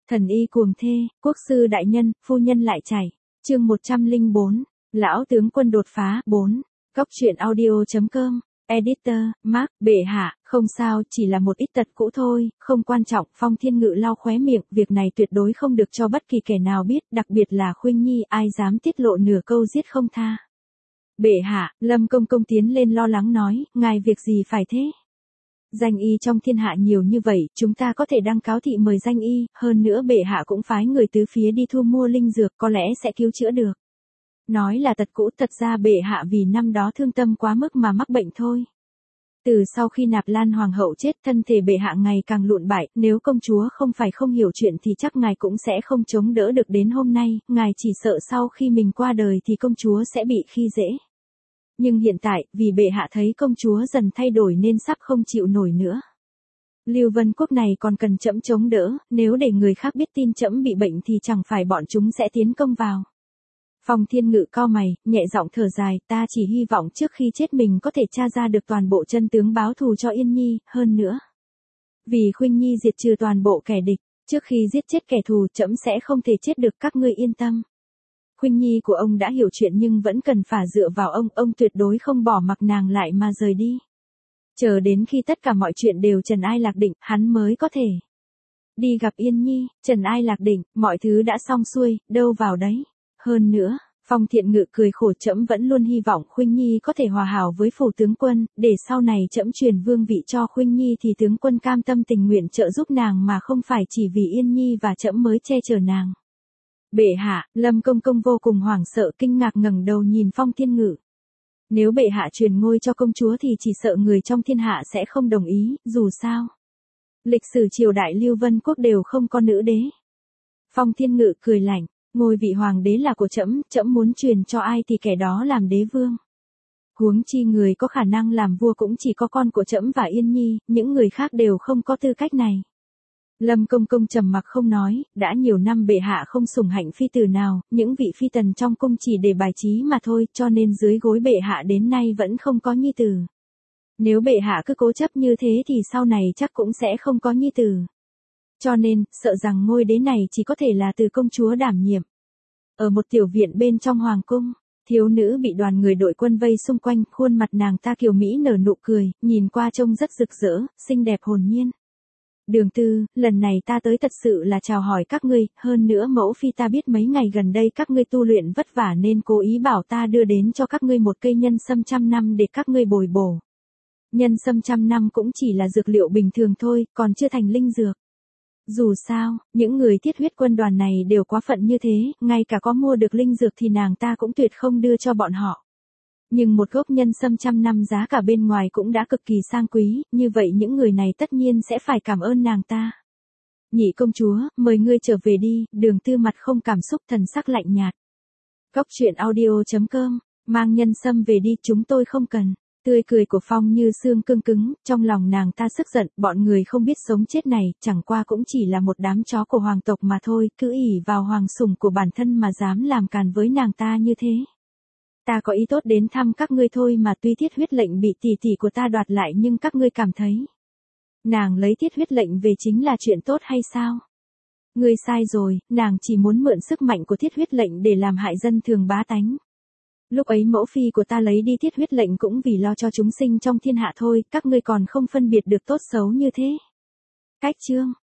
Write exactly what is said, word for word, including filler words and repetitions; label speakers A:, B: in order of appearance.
A: Thần y cuồng thê, quốc sư đại nhân, phu nhân lại chảy. Chương một trăm lẻ bốn, lão tướng quân đột phá. bốn. Cóc truyện audio chấm com. Editor, Mark, bệ hạ, không sao, chỉ là một ít tật cũ thôi, không quan trọng. Phong Thiên Ngự lau khóe miệng, việc này tuyệt đối không được cho bất kỳ kẻ nào biết, đặc biệt là Khuynh Nhi, ai dám tiết lộ nửa câu giết không tha. Bệ hạ, Lâm Công Công tiến lên lo lắng nói, ngài việc gì phải thế? Danh y trong thiên hạ nhiều như vậy, chúng ta có thể đăng cáo thị mời danh y, hơn nữa bệ hạ cũng phái người tứ phía đi thu mua linh dược, có lẽ sẽ cứu chữa được. Nói là tật cũ, thật ra bệ hạ vì năm đó thương tâm quá mức mà mắc bệnh thôi. Từ sau khi Nạp Lan hoàng hậu chết, thân thể bệ hạ ngày càng lụn bại, nếu công chúa không phải không hiểu chuyện thì chắc ngài cũng sẽ không chống đỡ được đến hôm nay, ngài chỉ sợ sau khi mình qua đời thì công chúa sẽ bị khi dễ. Nhưng hiện tại, vì bệ hạ thấy công chúa dần thay đổi nên sắp không chịu nổi nữa. Lưu Vân Quốc này còn cần trẫm chống đỡ, nếu để người khác biết tin trẫm bị bệnh thì chẳng phải bọn chúng sẽ tiến công vào. Phong Thiên Ngự cau mày, nhẹ giọng thở dài, ta chỉ hy vọng trước khi chết mình có thể tra ra được toàn bộ chân tướng báo thù cho Yên Nhi, hơn nữa. Vì Khuynh Nhi diệt trừ toàn bộ kẻ địch, trước khi giết chết kẻ thù trẫm sẽ không thể chết được, các ngươi yên tâm. Khuynh Nhi của ông đã hiểu chuyện nhưng vẫn cần phải dựa vào ông, ông tuyệt đối không bỏ mặc nàng lại mà rời đi. Chờ đến khi tất cả mọi chuyện đều trần ai lạc định, hắn mới có thể đi gặp Yên Nhi. Trần ai lạc định, mọi thứ đã xong xuôi, đâu vào đấy. Hơn nữa, Phong Thiện Ngự cười khổ, trẫm vẫn luôn hy vọng Khuynh Nhi có thể hòa hảo với phủ tướng quân, để sau này trẫm truyền vương vị cho Khuynh Nhi thì tướng quân cam tâm tình nguyện trợ giúp nàng mà không phải chỉ vì Yên Nhi và trẫm mới che chở nàng. Bệ hạ, Lâm Công Công vô cùng hoảng sợ, kinh ngạc ngẩng đầu nhìn Phong Thiên Ngự. Nếu bệ hạ truyền ngôi cho công chúa thì chỉ sợ người trong thiên hạ sẽ không đồng ý, dù sao. Lịch sử triều đại Lưu Vân Quốc đều không có nữ đế. Phong Thiên Ngự cười lạnh, ngôi vị hoàng đế là của trẫm, trẫm muốn truyền cho ai thì kẻ đó làm đế vương. Huống chi người có khả năng làm vua cũng chỉ có con của trẫm và Yên Nhi, những người khác đều không có tư cách này. Lâm Công Công trầm mặc không nói, đã nhiều năm bệ hạ không sủng hạnh phi tử nào, những vị phi tần trong cung chỉ để bài trí mà thôi, cho nên dưới gối bệ hạ đến nay vẫn không có nhi tử. Nếu bệ hạ cứ cố chấp như thế thì sau này chắc cũng sẽ không có nhi tử. Cho nên, sợ rằng ngôi đế này chỉ có thể là từ công chúa đảm nhiệm. Ở một tiểu viện bên trong hoàng cung, thiếu nữ bị đoàn người đội quân vây xung quanh, khuôn mặt nàng ta kiều mỹ nở nụ cười, nhìn qua trông rất rực rỡ, xinh đẹp hồn nhiên. Đường Tư, lần này ta tới thật sự là chào hỏi các ngươi, hơn nữa mẫu phi ta biết mấy ngày gần đây các ngươi tu luyện vất vả nên cố ý bảo ta đưa đến cho các ngươi một cây nhân sâm trăm năm để các ngươi bồi bổ. Nhân sâm trăm năm cũng chỉ là dược liệu bình thường thôi, còn chưa thành linh dược. Dù sao, những người Thiết Huyết quân đoàn này đều quá phận như thế, ngay cả có mua được linh dược thì nàng ta cũng tuyệt không đưa cho bọn họ. Nhưng một gốc nhân sâm trăm năm giá cả bên ngoài cũng đã cực kỳ sang quý, như vậy những người này tất nhiên sẽ phải cảm ơn nàng ta. Nhị công chúa, mời ngươi trở về đi. Đường Tư mặt không cảm xúc, thần sắc lạnh nhạt. Cóc truyện audio chấm com, mang nhân sâm về đi, chúng tôi không cần. Tươi cười của Phong Như Sương cương cứng, trong lòng nàng ta tức giận, bọn người không biết sống chết này, chẳng qua cũng chỉ là một đám chó của hoàng tộc mà thôi, cứ ỷ vào hoàng sủng của bản thân mà dám làm càn với nàng ta như thế. Ta có ý tốt đến thăm các ngươi thôi mà, tuy thiết huyết lệnh bị tỷ tỷ của ta đoạt lại nhưng các ngươi cảm thấy nàng lấy thiết huyết lệnh về chính là chuyện tốt hay sao? Ngươi sai rồi, nàng chỉ muốn mượn sức mạnh của thiết huyết lệnh để làm hại dân thường bá tánh. Lúc ấy mẫu phi của ta lấy đi thiết huyết lệnh cũng vì lo cho chúng sinh trong thiên hạ thôi, các ngươi còn không phân biệt được tốt xấu như thế. Cách chương